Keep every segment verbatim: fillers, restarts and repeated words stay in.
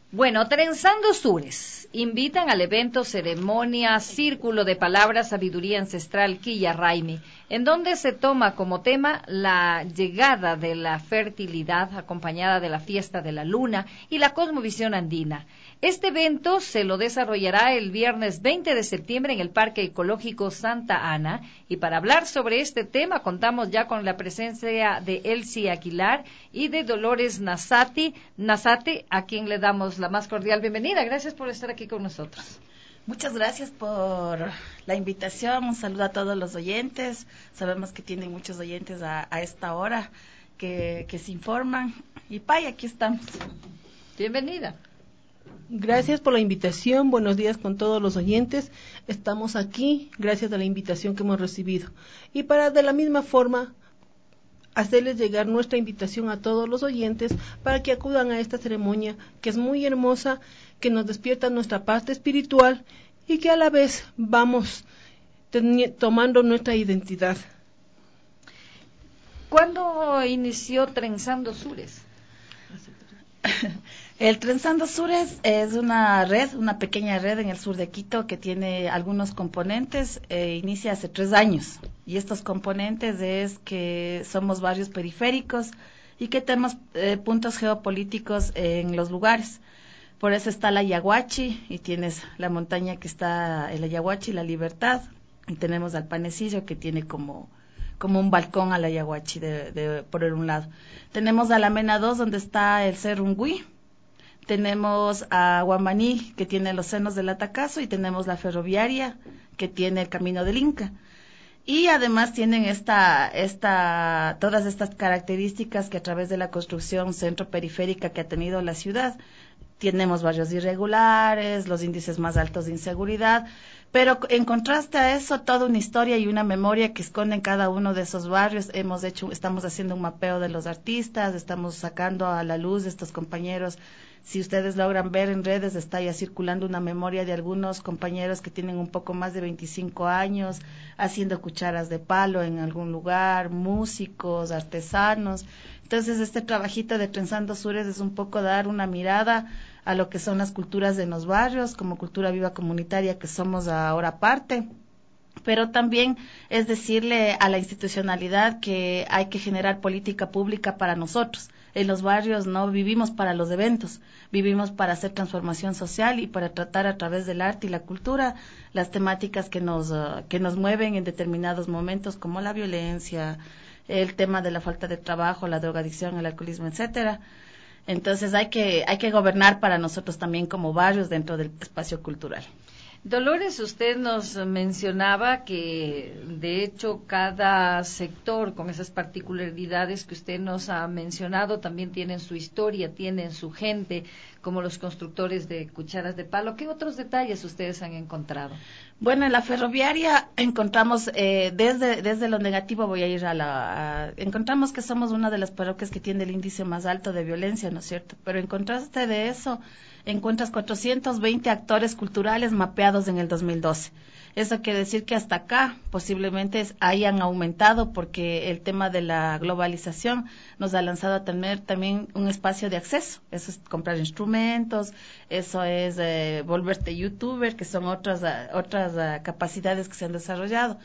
Bueno, Trenzando Sures invitan al evento ceremonia Círculo de Palabras Sabiduría Ancestral Quilla Raimi, en donde se toma como tema la llegada de la fertilidad acompañada de la fiesta de la luna y la cosmovisión andina. Este evento se lo desarrollará el viernes veinte de septiembre en el Parque Ecológico Santa Ana, y para hablar sobre este tema contamos ya con la presencia de Elsie Aguilar y de Dolores Nazati, Nazate, a quien le damos la más cordial bienvenida. Gracias por estar aquí con nosotros. Muchas gracias por la invitación. Un saludo a todos los oyentes. Sabemos que tienen muchos oyentes a, a esta hora que, que se informan. Y Pay, aquí estamos. Bienvenida. Gracias por la invitación. Buenos días con todos los oyentes. Estamos aquí gracias a la invitación que hemos recibido. Y para de la misma forma hacerles llegar nuestra invitación a todos los oyentes para que acudan a esta ceremonia que es muy hermosa, que nos despierta nuestra parte espiritual y que a la vez vamos tomando nuestra identidad. ¿Cuándo inició Trenzando Sures? El Trenzando Sures es una red, una pequeña red en el sur de Quito que tiene algunos componentes. Eh, inicia hace tres años y estos componentes es que somos barrios periféricos y que tenemos eh, puntos geopolíticos en los lugares. Por eso está la Yaguachi y tienes la montaña que está en la Yaguachi, la Libertad, y tenemos al Panecillo que tiene como como un balcón a la Yaguachi de, de, por un lado. Tenemos a la Mena dos donde está el Cerro Ungüí. Tenemos a Guamaní, que tiene los senos del Atacazo, y tenemos la ferroviaria, que tiene el Camino del Inca. Y además tienen esta, esta, todas estas características que a través de la construcción centro-periférica que ha tenido la ciudad, tenemos barrios irregulares, los índices más altos de inseguridad, pero en contraste a eso, toda una historia y una memoria que esconden cada uno de esos barrios. Hemos hecho, estamos haciendo un mapeo de los artistas, estamos sacando a la luz de estos compañeros. Si ustedes logran ver en redes, está ya circulando una memoria de algunos compañeros que tienen un poco más de veinticinco años, haciendo cucharas de palo en algún lugar, músicos, artesanos. Entonces, este trabajito de Trenzando Sures es un poco dar una mirada a lo que son las culturas de los barrios, como cultura viva comunitaria que somos ahora parte, pero también es decirle a la institucionalidad que hay que generar política pública para nosotros. En los barrios no vivimos para los eventos, vivimos para hacer transformación social y para tratar a través del arte y la cultura las temáticas que nos, uh, que nos mueven en determinados momentos, como la violencia, el tema de la falta de trabajo, la drogadicción, el alcoholismo, etcétera. Entonces hay que hay que gobernar para nosotros también como barrios dentro del espacio cultural. Dolores, usted nos mencionaba que de hecho cada sector con esas particularidades que usted nos ha mencionado también tienen su historia, tienen su gente, como los constructores de cucharas de palo. ¿Qué otros detalles ustedes han encontrado? Bueno, en la ferroviaria encontramos, eh, desde desde lo negativo voy a ir a la... A, encontramos que somos una de las parroquias que tiene el índice más alto de violencia, ¿no es cierto? Pero en contraste de eso, encuentras cuatrocientos veinte actores culturales mapeados en el dos mil doce. Eso quiere decir que hasta acá posiblemente hayan aumentado porque el tema de la globalización nos ha lanzado a tener también un espacio de acceso. Eso es comprar instrumentos, eso es eh, volverte youtuber, que son otras, uh, otras uh, capacidades que se han desarrollado.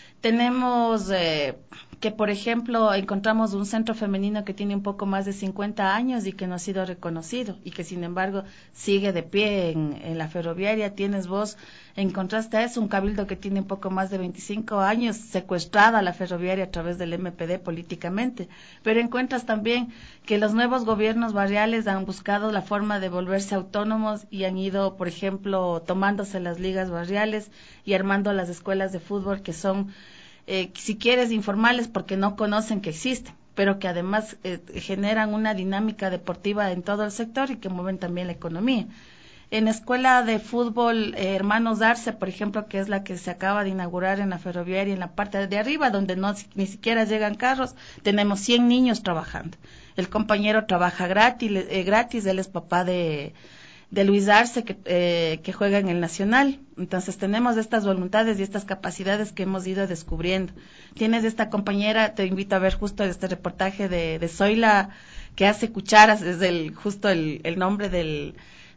Tenemos eh, que, por ejemplo, encontramos un centro femenino que tiene un poco más de cincuenta años y que no ha sido reconocido y que, sin embargo, sigue de pie en, en la ferroviaria. Tienes vos, encontraste a eso, un cabildo que tiene un poco más de veinticinco años, secuestrada la ferroviaria a través del M P D políticamente. Pero encuentras también que los nuevos gobiernos barriales han buscado la forma de volverse autónomos y han ido, por ejemplo, tomándose las ligas barriales y armando las escuelas de fútbol que son... Eh, si quieres, informales porque no conocen que existen, pero que además eh, generan una dinámica deportiva en todo el sector y que mueven también la economía. En escuela de fútbol, eh, Hermanos Arce, por ejemplo, que es la que se acaba de inaugurar en la ferroviaria, en la parte de arriba, donde no ni siquiera llegan carros, tenemos cien niños trabajando. El compañero trabaja gratis, eh, gratis él es papá de... de Luis Arce, que, eh, que juega en el Nacional. Entonces tenemos estas voluntades y estas capacidades que hemos ido descubriendo. Tienes esta compañera, te invito a ver justo este reportaje de, de Zoila, que hace cucharas, es el, justo el, el nombre del,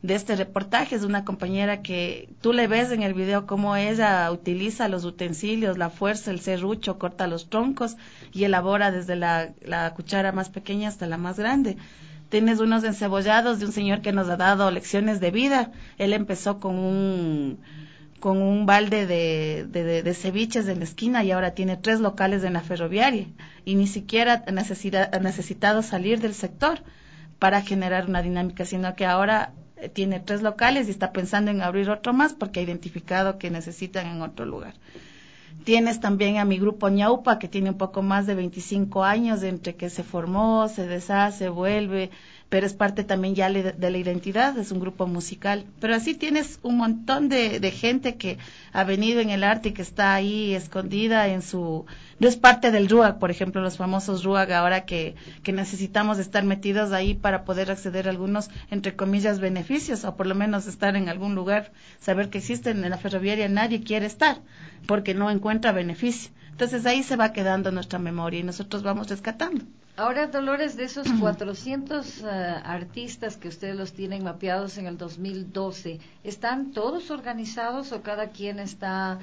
de este reportaje. Es una compañera que tú le ves en el video cómo ella utiliza los utensilios, la fuerza, el serrucho, corta los troncos y elabora desde la, la cuchara más pequeña hasta la más grande. Tienes unos encebollados de un señor que nos ha dado lecciones de vida. Él empezó con un con un balde de, de, de ceviches en la esquina y ahora tiene tres locales en la ferroviaria y ni siquiera necesita, ha necesitado salir del sector para generar una dinámica, sino que ahora tiene tres locales y está pensando en abrir otro más porque ha identificado que necesitan en otro lugar. Tienes también a mi grupo Ñaupa, que tiene un poco más de veinticinco años, entre que se formó, se deshace, vuelve, pero es parte también ya de la identidad, es un grupo musical. Pero así tienes un montón de, de gente que ha venido en el arte y que está ahí escondida en su... No es parte del RUAG, por ejemplo, los famosos RUAG, ahora que, que necesitamos estar metidos ahí para poder acceder a algunos, entre comillas, beneficios, o por lo menos estar en algún lugar, saber que existen en la ferroviaria, nadie quiere estar, porque no encuentra beneficio. Entonces ahí se va quedando nuestra memoria y nosotros vamos rescatando. Ahora, Dolores, de esos cuatrocientos uh, artistas que ustedes los tienen mapeados en el dos mil doce, ¿están todos organizados o cada quien está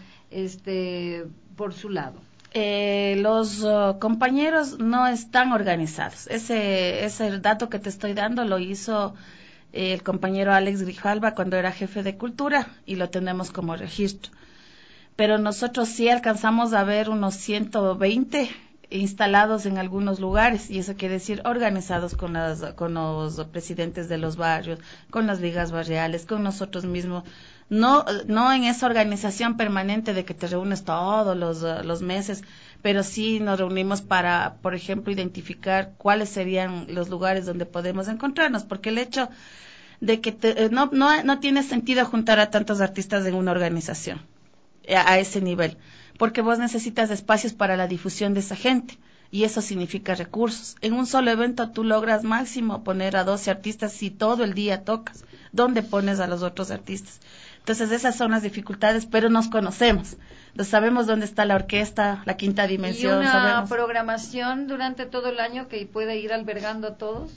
este por su lado? Eh, los uh, compañeros no están organizados. Ese, ese dato que te estoy dando lo hizo eh, el compañero Alex Grijalva cuando era jefe de cultura y lo tenemos como registro. Pero nosotros sí alcanzamos a ver unos ciento veinte instalados en algunos lugares, y eso quiere decir organizados con las con los presidentes de los barrios, con las ligas barriales, con nosotros mismos, no no en esa organización permanente de que te reúnes todos los, los meses, pero sí nos reunimos para, por ejemplo, identificar cuáles serían los lugares donde podemos encontrarnos, porque el hecho de que te, no, no, no tiene sentido juntar a tantos artistas en una organización a, a ese nivel, porque vos necesitas espacios para la difusión de esa gente, y eso significa recursos. En un solo evento tú logras máximo poner a doce artistas si todo el día tocas. ¿Dónde pones a los otros artistas? Entonces esas son las dificultades, pero nos conocemos. Entonces sabemos dónde está la orquesta, la quinta dimensión. ¿Y una sabemos... programación durante todo el año que pueda ir albergando a todos?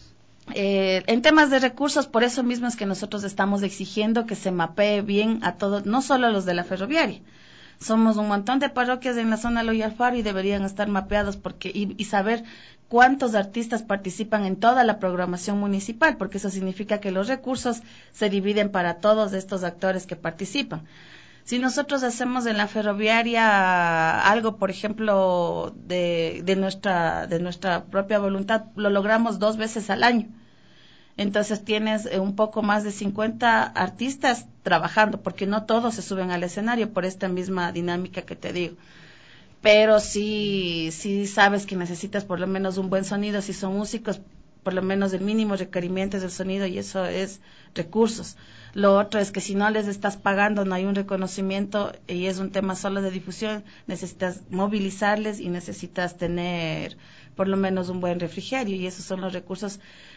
Eh, en temas de recursos, por eso mismo es que nosotros estamos exigiendo que se mapee bien a todos, no solo a los de la ferroviaria. Somos un montón de parroquias en la zona Loya Alfaro y deberían estar mapeados porque y, y saber cuántos artistas participan en toda la programación municipal, porque eso significa que los recursos se dividen para todos estos actores que participan. Si nosotros hacemos en la ferroviaria algo, por ejemplo, de, de nuestra de nuestra propia voluntad, lo logramos dos veces al año. Entonces tienes un poco más de cincuenta artistas trabajando, porque no todos se suben al escenario por esta misma dinámica que te digo. Pero sí, sí sabes que necesitas por lo menos un buen sonido, si son músicos, por lo menos el mínimo requerimiento del sonido, y eso es recursos. Lo otro es que si no les estás pagando, no hay un reconocimiento y es un tema solo de difusión, necesitas movilizarles y necesitas tener por lo menos un buen refrigerio, y esos son los recursos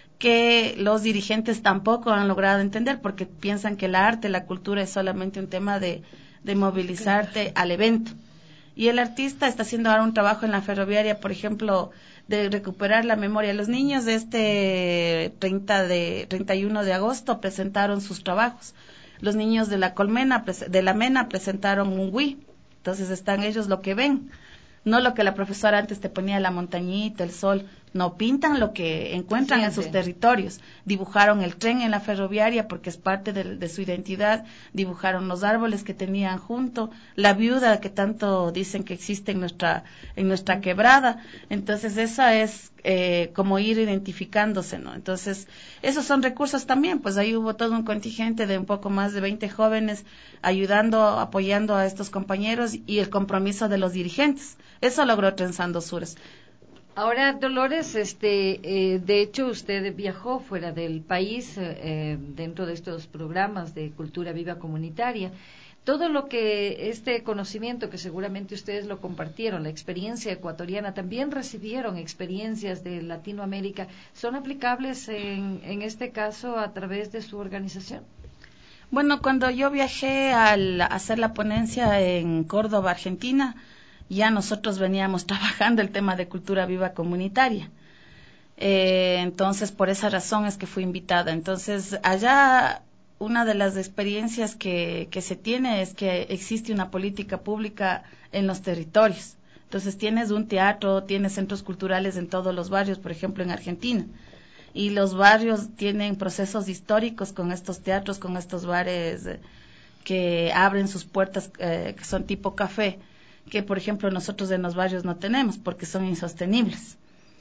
que los dirigentes tampoco han logrado entender, porque piensan que el arte, la cultura es solamente un tema de, de movilizarte al evento. Y el artista está haciendo ahora un trabajo en la ferroviaria, por ejemplo, de recuperar la memoria. Los niños de este treinta de, treinta y uno de agosto presentaron sus trabajos. Los niños de la Colmena, de la Mena presentaron un Wii. Entonces están ellos lo que ven, no lo que la profesora antes te ponía, la montañita, el sol. No, pintan lo que encuentran sí, en sus sí. territorios. Dibujaron el tren en la ferroviaria porque es parte de, de su identidad. Dibujaron los árboles que tenían junto, la viuda que tanto dicen que existe en nuestra en nuestra quebrada. Entonces esa es eh, como ir identificándose, ¿no? Entonces esos son recursos también. Pues ahí hubo todo un contingente de un poco más de veinte jóvenes ayudando, apoyando a estos compañeros, y el compromiso de los dirigentes. Eso logró Trenzando Sures. Ahora, Dolores, este, eh, de hecho, usted viajó fuera del país eh, dentro de estos programas de cultura viva comunitaria. Todo lo que este conocimiento, que seguramente ustedes lo compartieron, la experiencia ecuatoriana, también recibieron experiencias de Latinoamérica, ¿son aplicables en, en este caso a través de su organización? Bueno, cuando yo viajé al hacer la ponencia en Córdoba, Argentina, ya nosotros veníamos trabajando el tema de cultura viva comunitaria. Eh, entonces, por esa razón es que fui invitada. Entonces, allá una de las experiencias que, que se tiene es que existe una política pública en los territorios. Entonces tienes un teatro, tienes centros culturales en todos los barrios, por ejemplo en Argentina. Y los barrios tienen procesos históricos con estos teatros, con estos bares eh, que abren sus puertas, eh, que son tipo café, que por ejemplo nosotros en los barrios no tenemos porque son insostenibles.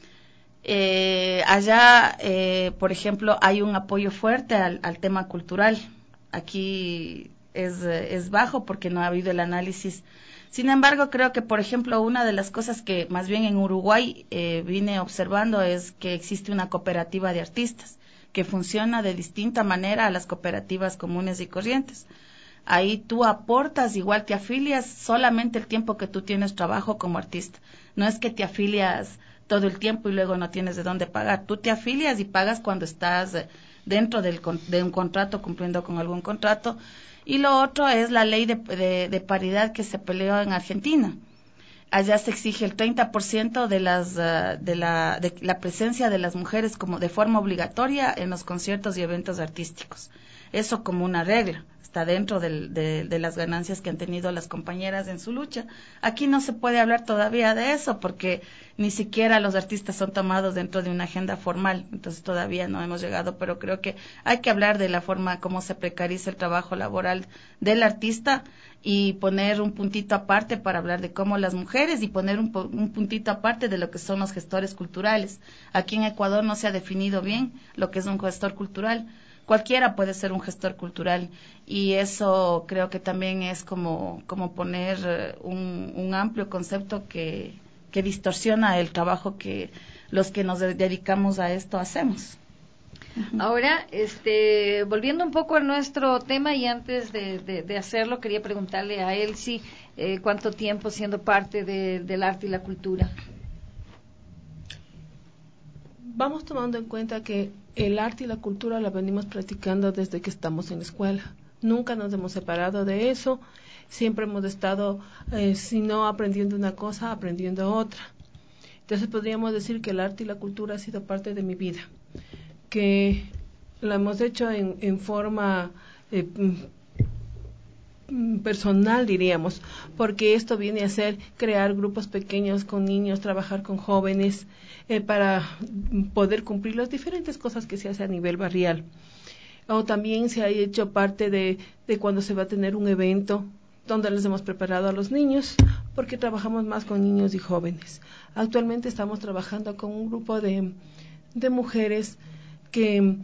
Eh, allá, eh, por ejemplo, hay un apoyo fuerte al, al tema cultural. Aquí es, es bajo porque no ha habido el análisis. Sin embargo, creo que, por ejemplo, una de las cosas que más bien en Uruguay eh, vine observando es que existe una cooperativa de artistas que funciona de distinta manera a las cooperativas comunes y corrientes. Ahí tú aportas, igual te afilias solamente el tiempo que tú tienes trabajo como artista. No es que te afilias todo el tiempo y luego no tienes de dónde pagar. Tú te afilias y pagas cuando estás dentro del, de un contrato, cumpliendo con algún contrato. Y lo otro es la ley de, de, de paridad que se peleó en Argentina. Allá se exige el treinta por ciento de, las, uh, de, la, de la presencia de las mujeres como de forma obligatoria en los conciertos y eventos artísticos. Eso como una regla. Está dentro del, de, de las ganancias que han tenido las compañeras en su lucha. Aquí no se puede hablar todavía de eso porque ni siquiera los artistas son tomados dentro de una agenda formal, entonces todavía no hemos llegado, pero creo que hay que hablar de la forma como se precariza el trabajo laboral del artista y poner un puntito aparte para hablar de cómo las mujeres y poner un, un puntito aparte de lo que son los gestores culturales. Aquí en Ecuador no se ha definido bien lo que es un gestor cultural. Cualquiera puede ser un gestor cultural y eso creo que también es como, como poner un, un amplio concepto que, que distorsiona el trabajo que los que nos dedicamos a esto hacemos. Ahora, este, volviendo un poco a nuestro tema y antes de, de, de hacerlo, quería preguntarle a Elsie eh, cuánto tiempo siendo parte de, del arte y la cultura. Vamos tomando en cuenta que el arte y la cultura la venimos practicando desde que estamos en la escuela. Nunca nos hemos separado de eso. Siempre hemos estado, eh, si no aprendiendo una cosa, aprendiendo otra. Entonces podríamos decir que el arte y la cultura ha sido parte de mi vida. Que la hemos hecho en, en forma eh, personal, diríamos, porque esto viene a ser crear grupos pequeños con niños, trabajar con jóvenes, eh, para poder cumplir las diferentes cosas que se hace a nivel barrial. O también se ha hecho parte de, de cuando se va a tener un evento donde les hemos preparado a los niños, porque trabajamos más con niños y jóvenes. Actualmente estamos trabajando con un grupo de, de mujeres que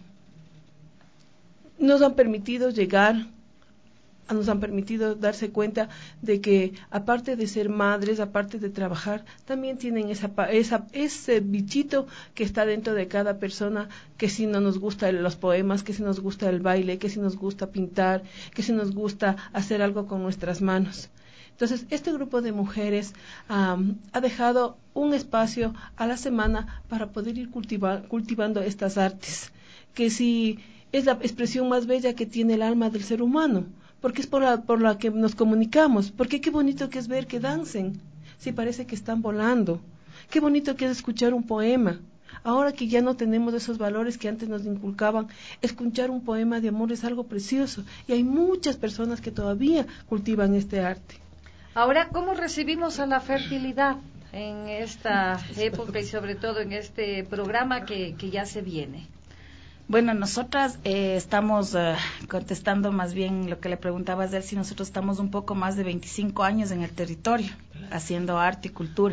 nos han permitido llegar, nos han permitido darse cuenta de que aparte de ser madres, aparte de trabajar, también tienen esa, esa, ese bichito que está dentro de cada persona, que si no nos gusta los poemas, que si nos gusta el baile, que si nos gusta pintar, que si nos gusta hacer algo con nuestras manos. Entonces, este grupo de mujeres um, ha dejado un espacio a la semana para poder ir cultiva, cultivando estas artes, que si es la expresión más bella que tiene el alma del ser humano, porque es por la, por la que nos comunicamos, porque qué bonito que es ver que dancen, si parece que están volando, qué bonito que es escuchar un poema. Ahora que ya no tenemos esos valores que antes nos inculcaban, escuchar un poema de amor es algo precioso, y hay muchas personas que todavía cultivan este arte. Ahora, ¿cómo recibimos a la fertilidad en esta época y sobre todo en este programa que, que ya se viene? Bueno, nosotras eh, estamos uh, contestando más bien lo que le preguntabas de él, si nosotros estamos un poco más de veinticinco años en el territorio, haciendo arte y cultura.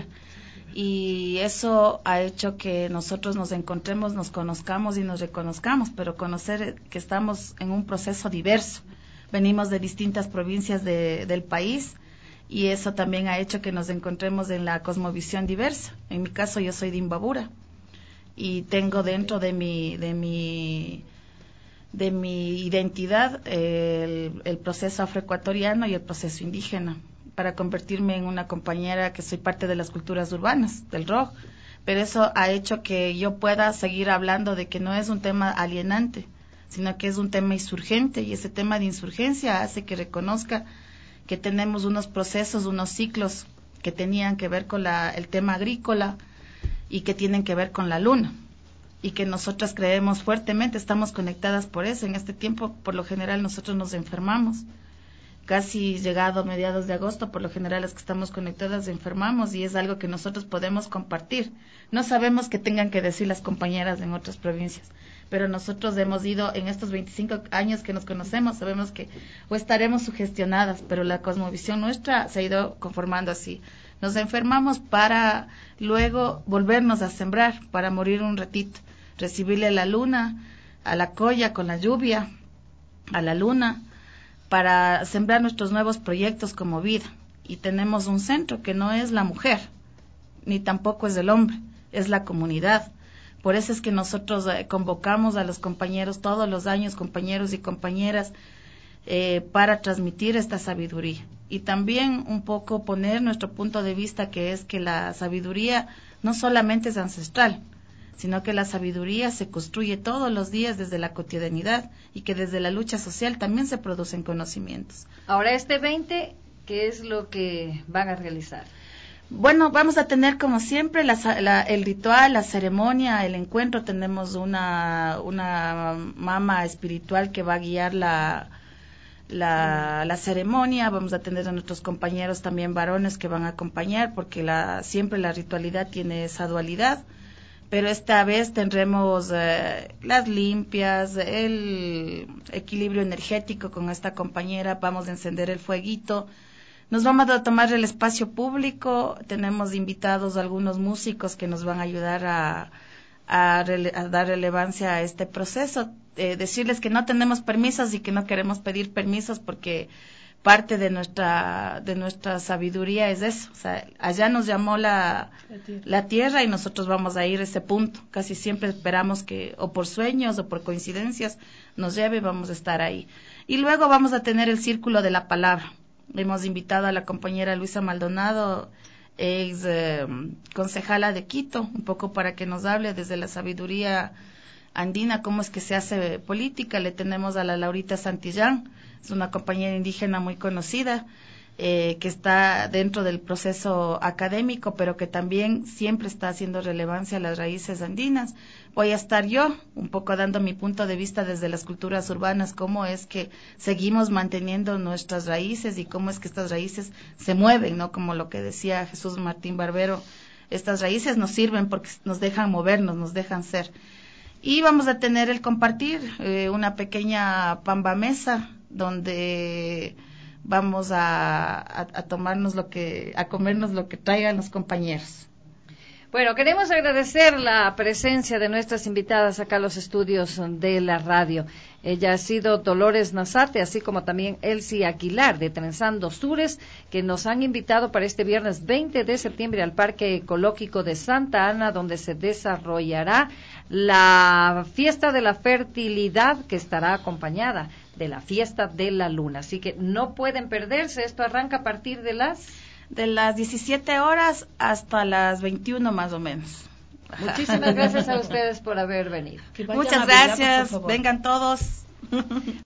Y eso ha hecho que nosotros nos encontremos, nos conozcamos y nos reconozcamos, pero conocer que estamos en un proceso diverso. Venimos de distintas provincias de, del país y eso también ha hecho que nos encontremos en la cosmovisión diversa. En mi caso, yo soy de Imbabura y tengo dentro de mi de mi de mi identidad eh, el, el proceso afroecuatoriano y el proceso indígena, para convertirme en una compañera que soy parte de las culturas urbanas del rock, pero eso ha hecho que yo pueda seguir hablando de que no es un tema alienante, sino que es un tema insurgente, y ese tema de insurgencia hace que reconozca que tenemos unos procesos, unos ciclos que tenían que ver con la, el tema agrícola y que tienen que ver con la luna. y que nosotras creemos fuertemente, estamos conectadas por eso. En este tiempo, por lo general, nosotros nos enfermamos. Casi llegado a mediados de agosto, por lo general las que estamos conectadas enfermamos y es algo que nosotros podemos compartir. No sabemos qué tengan que decir las compañeras en otras provincias, pero nosotros hemos ido en estos veinticinco años que nos conocemos, sabemos que o estaremos sugestionadas, pero la cosmovisión nuestra se ha ido conformando así. Nos enfermamos para luego volvernos a sembrar, para morir un ratito, recibirle la luna, a la colla con la lluvia, a la luna, para sembrar nuestros nuevos proyectos como vida. Y tenemos un centro que no es la mujer, ni tampoco es el hombre, es la comunidad. Por eso es que nosotros eh, convocamos a los compañeros todos los años, compañeros y compañeras, eh, para transmitir esta sabiduría. Y también un poco poner nuestro punto de vista, que es que la sabiduría no solamente es ancestral, sino que la sabiduría se construye todos los días desde la cotidianidad y que desde la lucha social también se producen conocimientos. Ahora este veinte, ¿qué es lo que van a realizar? Bueno, vamos a tener como siempre la, la, el ritual, la ceremonia, el encuentro. Tenemos una, una mama espiritual que va a guiar la, la, la ceremonia. Vamos a tener a nuestros compañeros también varones que van a acompañar, porque la, siempre la ritualidad tiene esa dualidad. Pero esta vez tendremos eh, las limpias, el equilibrio energético con esta compañera, vamos a encender el fueguito, nos vamos a tomar el espacio público, tenemos invitados algunos músicos que nos van a ayudar a, a, rele- a dar relevancia a este proceso, eh, decirles que no tenemos permisos y que no queremos pedir permisos porque parte de nuestra de nuestra sabiduría es eso, o sea, allá nos llamó la, la, tierra. la tierra y nosotros vamos a ir a ese punto. Casi siempre esperamos que o por sueños o por coincidencias nos lleve y vamos a estar ahí. Y luego vamos a tener el círculo de la palabra. Hemos invitado a la compañera Luisa Maldonado, ex eh, concejala de Quito, un poco para que nos hable desde la sabiduría andina cómo es que se hace política. Le tenemos a la Laurita Santillán, es una compañera indígena muy conocida, eh, que está dentro del proceso académico, pero que también siempre está haciendo relevancia a las raíces andinas. Voy a estar yo, un poco dando mi punto de vista desde las culturas urbanas, cómo es que seguimos manteniendo nuestras raíces y cómo es que estas raíces se mueven, ¿no? Como lo que decía Jesús Martín Barbero, estas raíces nos sirven porque nos dejan movernos, nos dejan ser. Y vamos a tener el compartir, eh, una pequeña pamba mesa, donde vamos a, a, a tomarnos lo que, a comernos lo que traigan los compañeros. Bueno, queremos agradecer la presencia de nuestras invitadas acá a los estudios de la radio. Ella ha sido Dolores Nazate, así como también Elsie Aguilar de Trenzando Sures, que nos han invitado para este viernes veinte de septiembre al Parque Ecológico de Santa Ana, donde se desarrollará la fiesta de la fertilidad, que estará acompañada de la fiesta de la luna. Así que no pueden perderse. Esto arranca a partir de las... de las diecisiete horas hasta las veintiuna más o menos. Muchísimas gracias a ustedes por haber venido. Muchas gracias, vengan todos.